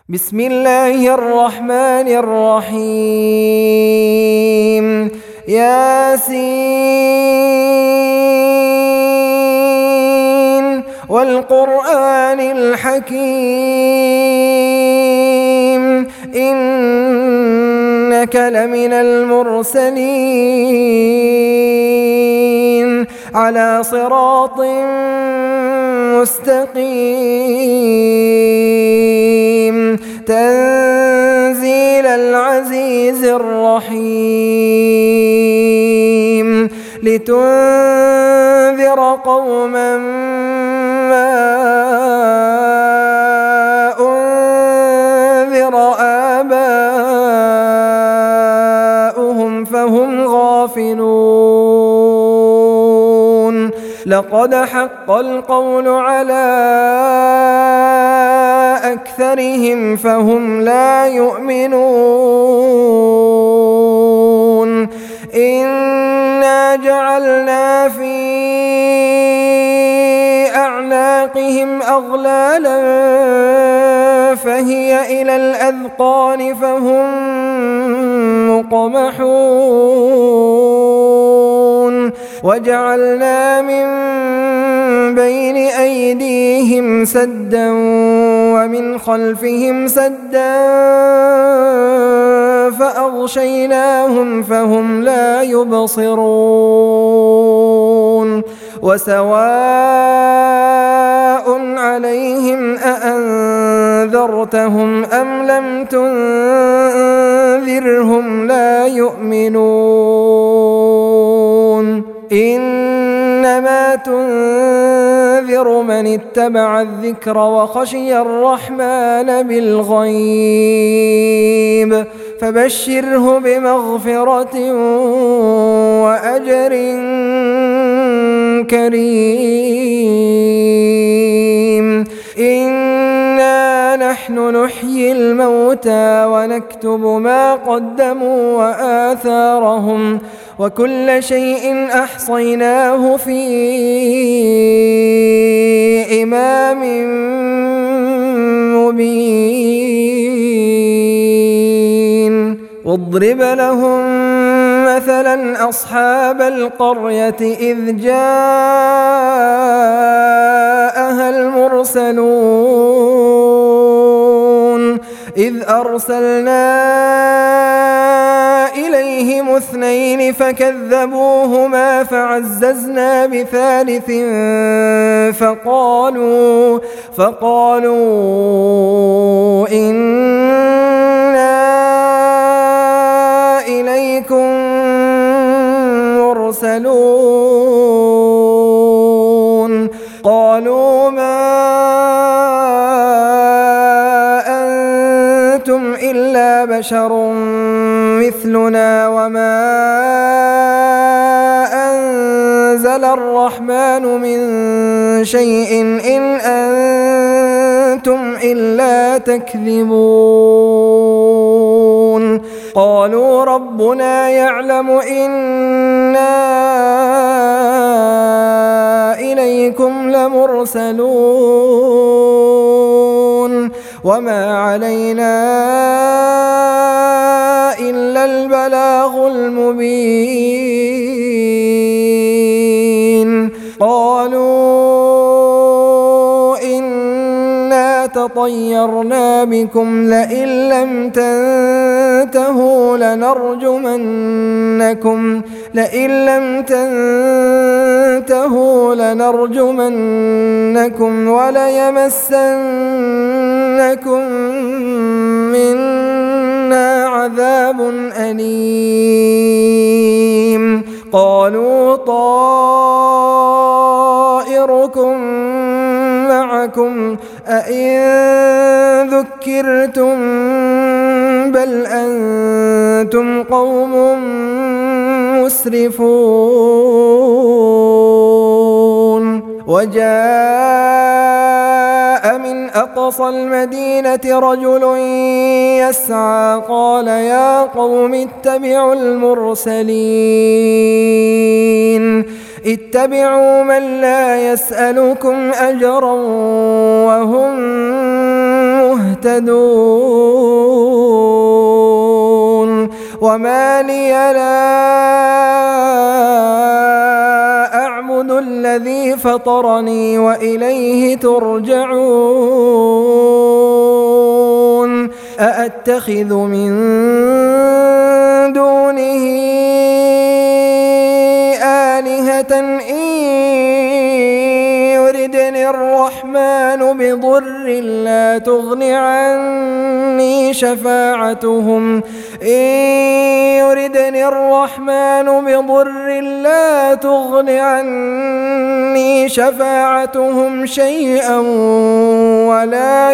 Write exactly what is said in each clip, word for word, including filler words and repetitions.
بسم الله الرحمن الرحيم ياسين والقرآن الحكيم إنك لمن المرسلين على صراط مستقيم تنزيل العزيز الرحيم لتنذر قوما ما أنذر آباؤهم فهم غافلون لقد حق القول على أكثرهم فهم لا يؤمنون إنا جعلنا في أعناقهم أغلالا فهي إلى الأذقان فهم مقمحون وجعلنا من بين أيديهم سدا ومن خلفهم سدا فأغشيناهم فهم لا يبصرون وسواء عليهم أأنذرتهم أم لم تنذرهم لا يؤمنون إنما تنذر من اتبع الذكر وخشي الرحمن بالغيب فبشره بمغفرة وأجر كريم إنا نحن نحيي الموتى ونكتب ما قدموا وآثارهم وكل شيء أحصيناه في إمام مبين واضرب لهم مثلا أصحاب القرية إذ جاءها المرسلون إذ أرسلنا إليهم اثنين فكذبوهما فعززنا بثالث فقالوا فقالوا إنا إليكم مرسلون قالوا ما أنتم إلا بشر مثلنا وما أنزل الرحمن من شيء إن أنتم إلا تكذبون قالوا ربنا يعلم إنا إليكم لمرسلون وما علينا إلا البلاغ المبين قالوا إنا تطيرنا بكم لئن لم تنتهوا لنرجمنكم لئن لم تنتهوا لنرجمنكم وليمسنكم منا عذاب أليم قالوا طائركم معكم أئن ذكرتم بل أنتم قوم مسرفون وجاء من أقصى المدينة رجل يسعى قال يا قوم اتبعوا المرسلين اتبعوا من لا يسألكم أجرا وهم مهتدون وما لي لا أعبد الذي فطرني وإليه ترجعون أأتخذ من دونه آلهة إن يردني الرحمن بضر لا تغن عني شفاعتهم إن يردني الرحمن بضر لا تغن عني شفاعتهم شيئا ولا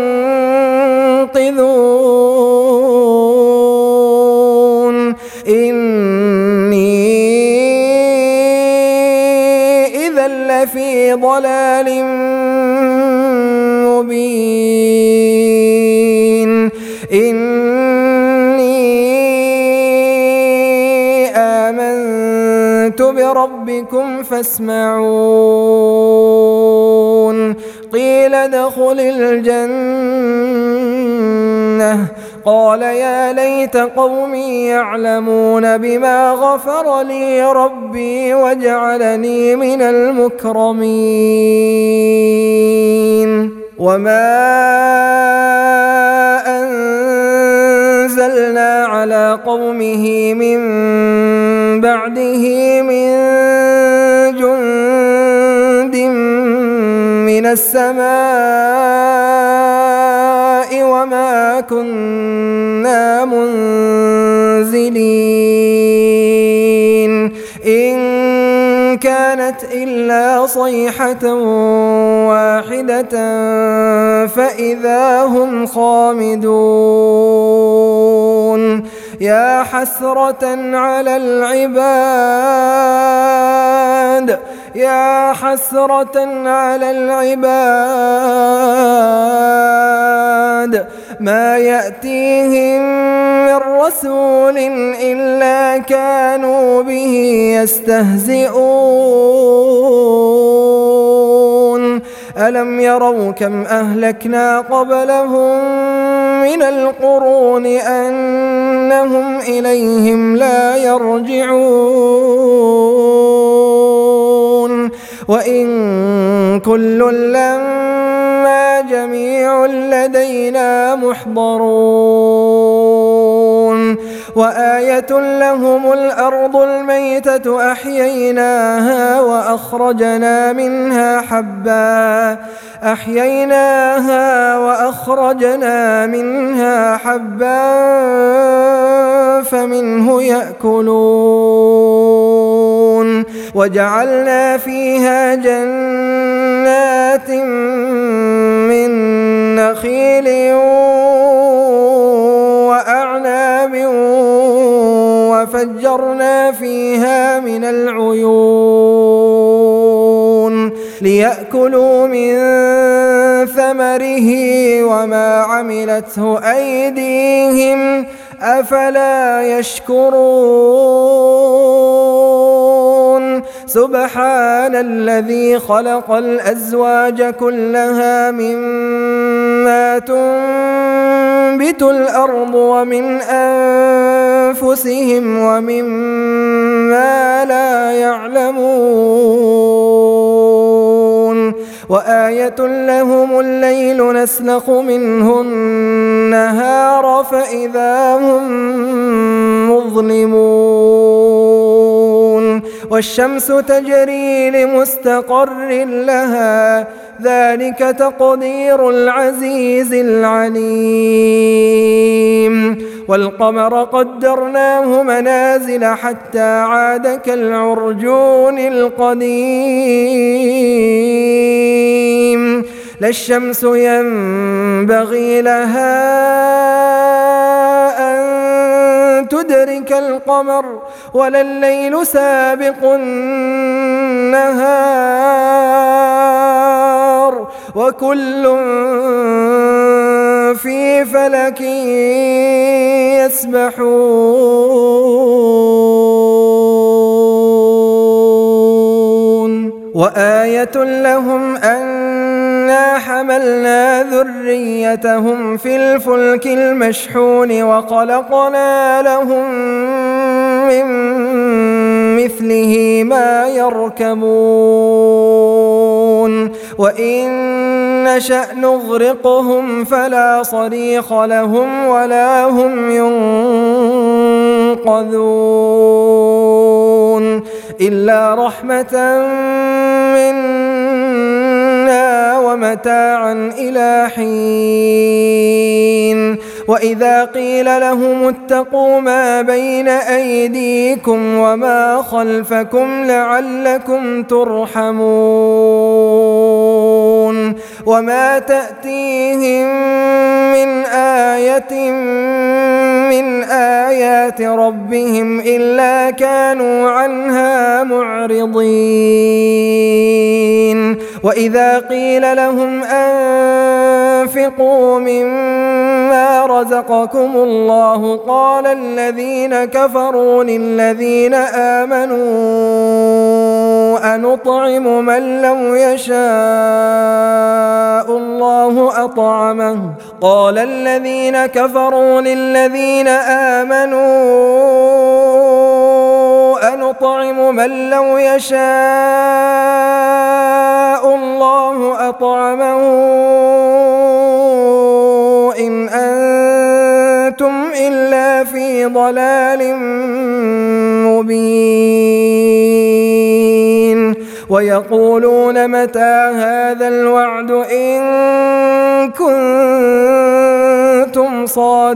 ينقذون إني إذا لفي ضلال مبين إني آمنت بربكم فاسمعون قيل ادخل الجنة قال يا ليت قومي يعلمون بما غفر لي ربي وجعلني من المكرمين وما أنزلنا على قومه من بعده من جند من السماء وما كنا منزلين إن كانت إلا صيحة واحدة فإذا هم خامدون يا حسرة على العباد يا حسرة على العباد ما يأتيهم من رسول إلا كانوا به يستهزئون ألم يروا كم أهلكنا قبلهم من القرون أنهم إليهم لا يرجعون وإن كل لما جميع لدينا محضرون وآية لهم الأرض الميتة أحييناها وأخرجنا منها حبا أحييناها وأخرجنا منها حبا فمنه يأكلون وجعلنا فيها جنات من نخيل وأعناب وفجرنا فيها من العيون ليأكلوا من ثمره وما عملته أيديهم أفلا يشكرون سبحان الذي خلق الأزواج كلها مما تنبت الأرض ومن أنفسهم ومما لا يعلمون وآية لهم الليل نسلخ منه النهار فإذا هم مظلمون والشمس تجري لمستقر لها ذلك تقدير العزيز العليم والقمر قدرناه منازل حتى عاد كالعرجون القديم لا الشمس ينبغي لها أن تدرك القمر ولا الليل سابق النهار وكل في فلك يسبحون وآية لهم أنا حملنا ذريتهم ذريتهم في الفلك المشحون وخلقنا لهم من مثله ما يركبون وإن نشأ نغرقهم فلا صريخ لهم ولا هم ينقذون إلا رحمة منا ومتاعا إلى حين وإذا قيل لهم اتقوا ما بين أيديكم وما خلفكم لعلكم ترحمون وما تأتيهم من آية من آيات ربهم إلا كانوا عنها معرضين وإذا قيل لهم أنفقوا مما رزقكم الله قال الذين كفروا للذين آمنوا أنطعم من لو يشاء الله أطعمه قال الذين كفروا للذين آمنوا أنطعم من لو يشاء الله أطعمه إن أنتم إلا في ضلال مبين ويقولون متى هذا الوعد إن كنتم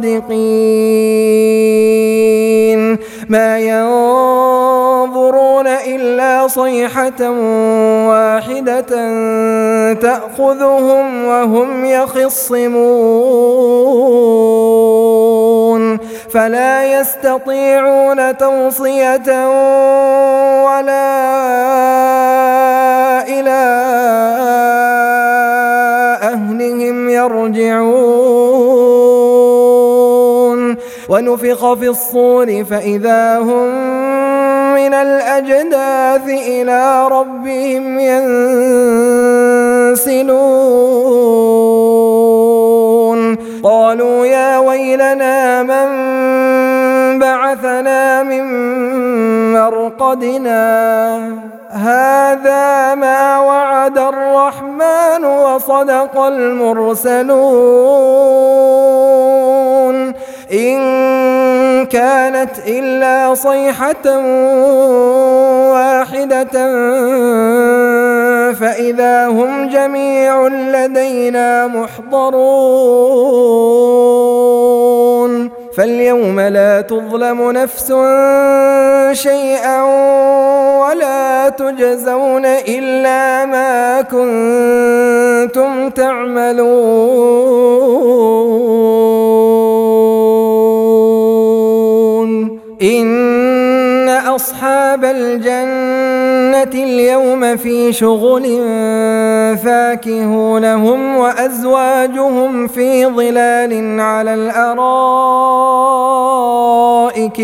صادقين ما ينظرون إلا صيحة واحدة تأخذهم وهم يخصمون فلا يستطيعون توصية ولا إلى أهلهم يرجعون ونفخ في الصور فإذا هم من الأجداث إلى ربهم ينسلون قالوا يا ويلنا من بعثنا من مرقدنا هذا ما وعد الرحمن وصدق المرسلون إن كانت إلا صيحة واحدة فإذا هم جميع لدينا محضرون فاليوم لا تظلم نفس شيئا ولا تجزون إلا ما كنتم تعملون إن أصحاب الجنة اليوم في شغل فاكهون هم وأزواجهم في ظلال على الأرائك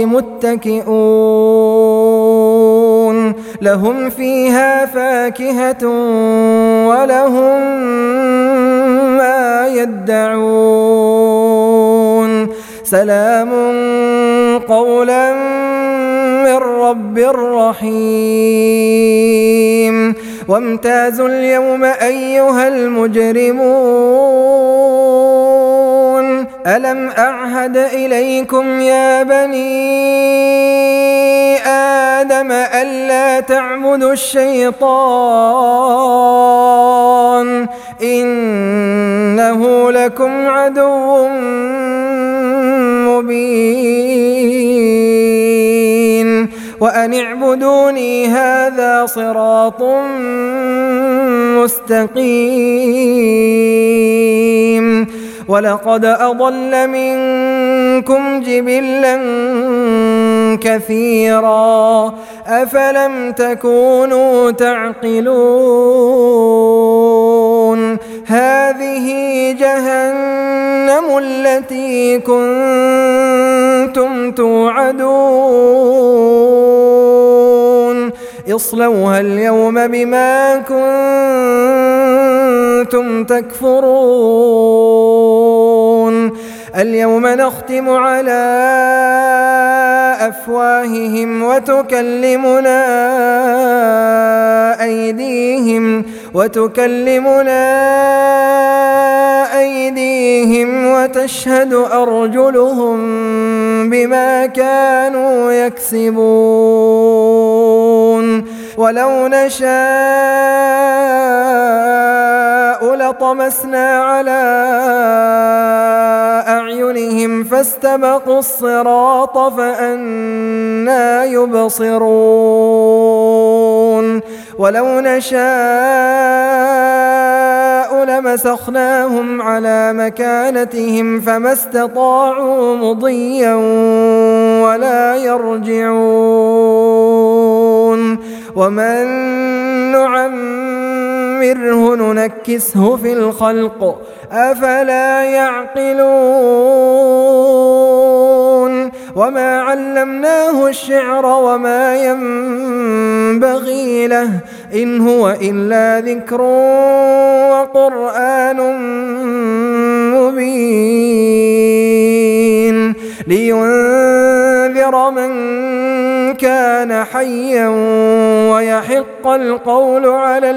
متكئون لهم فيها فاكهة ولهم ما يدعون سلام قولا من رب رحيم وامتازوا اليوم أيها المجرمون ألم أعهد إليكم يا بني آدم ألا تعبدوا الشيطان إنه لكم عدو مبين وأن اعبدوني هذا صراط مستقيم ولقد أضل منكم جبلا كثيرا أفلم تكونوا تعقلون هذه جهنم التي كنتم توعدون اصلوها اليوم بما كنتم تكفرون اليوم نختم على أفواههم وتكلمنا أيديهم وتكلمنا أيديهم وتشهد أرجلهم بما كانوا يكسبون ولو نشاء لطمسنا على أعينهم فاستبقوا الصراط فأنى يبصرون ولو نشاء لمسخناهم على مكانتهم فما استطاعوا مضيا ولا يرجعون ومن نعمره ننكسه في الخلق أفلا يعقلون وما علمناه الشعر وما ينبغي له إن هو إلا ذكر وقرآن مبين لينذر من كان حيا ويحق القول على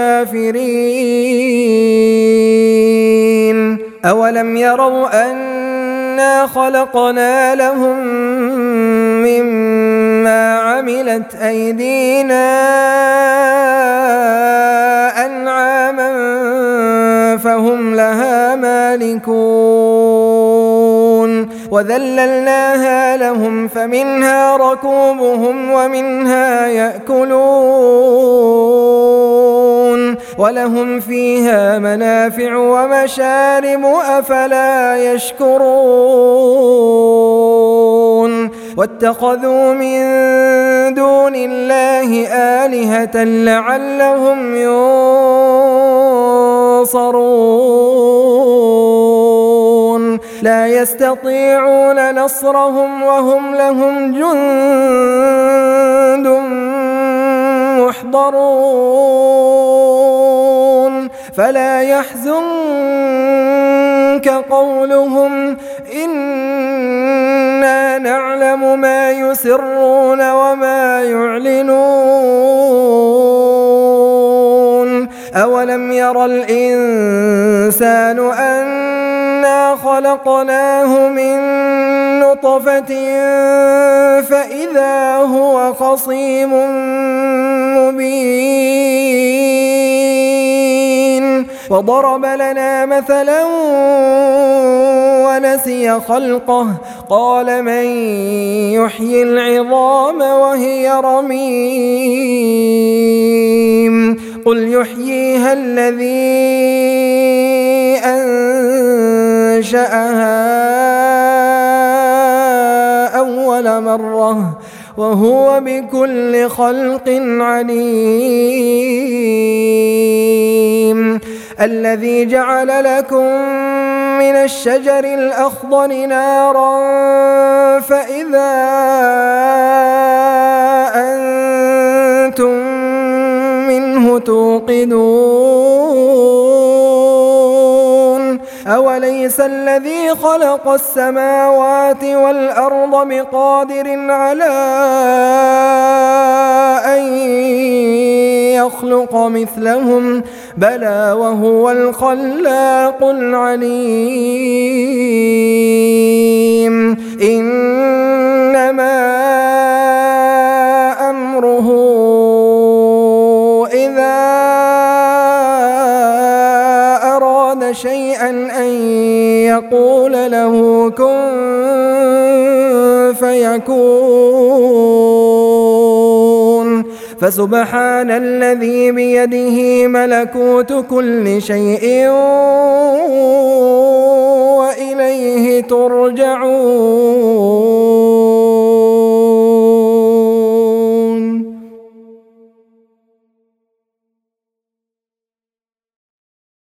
الكافرين أولم يروا أنا خلقنا لهم مما عملت أيدينا أنعاما فهم لها مالكون وذللناها لهم فمنها ركوبهم ومنها يأكلون ولهم فيها منافع ومشارب أفلا يشكرون واتخذوا من دون الله آلهة لعلهم ينصرون لا يستطيعون نصرهم وهم لهم جند محضرون فلا يحزنك قولهم إنا نعلم ما يسرون وما يعلنون أولم ير الإنسان أنا خلقناه من نطفة فإذا هو خصيم مبين وضرب لنا مثلا ونسي خلقه قال من يحيي العظام وهي رميم قل يحييها الذي أنشأها أول مرة وهو بكل خلق عليم الذي جعل لكم من الشجر الأخضر نارا فإذا أنتم منه توقدون أوليس الذي خلق السماوات والأرض بقادر على أن يخلق مثلهم بلى وهو الخلاق العليم إنما أمره إذا أراد شيئا أن يقول له كن فيكون فسبحان الذي بيده ملكوت كل شيء وإليه ترجعون.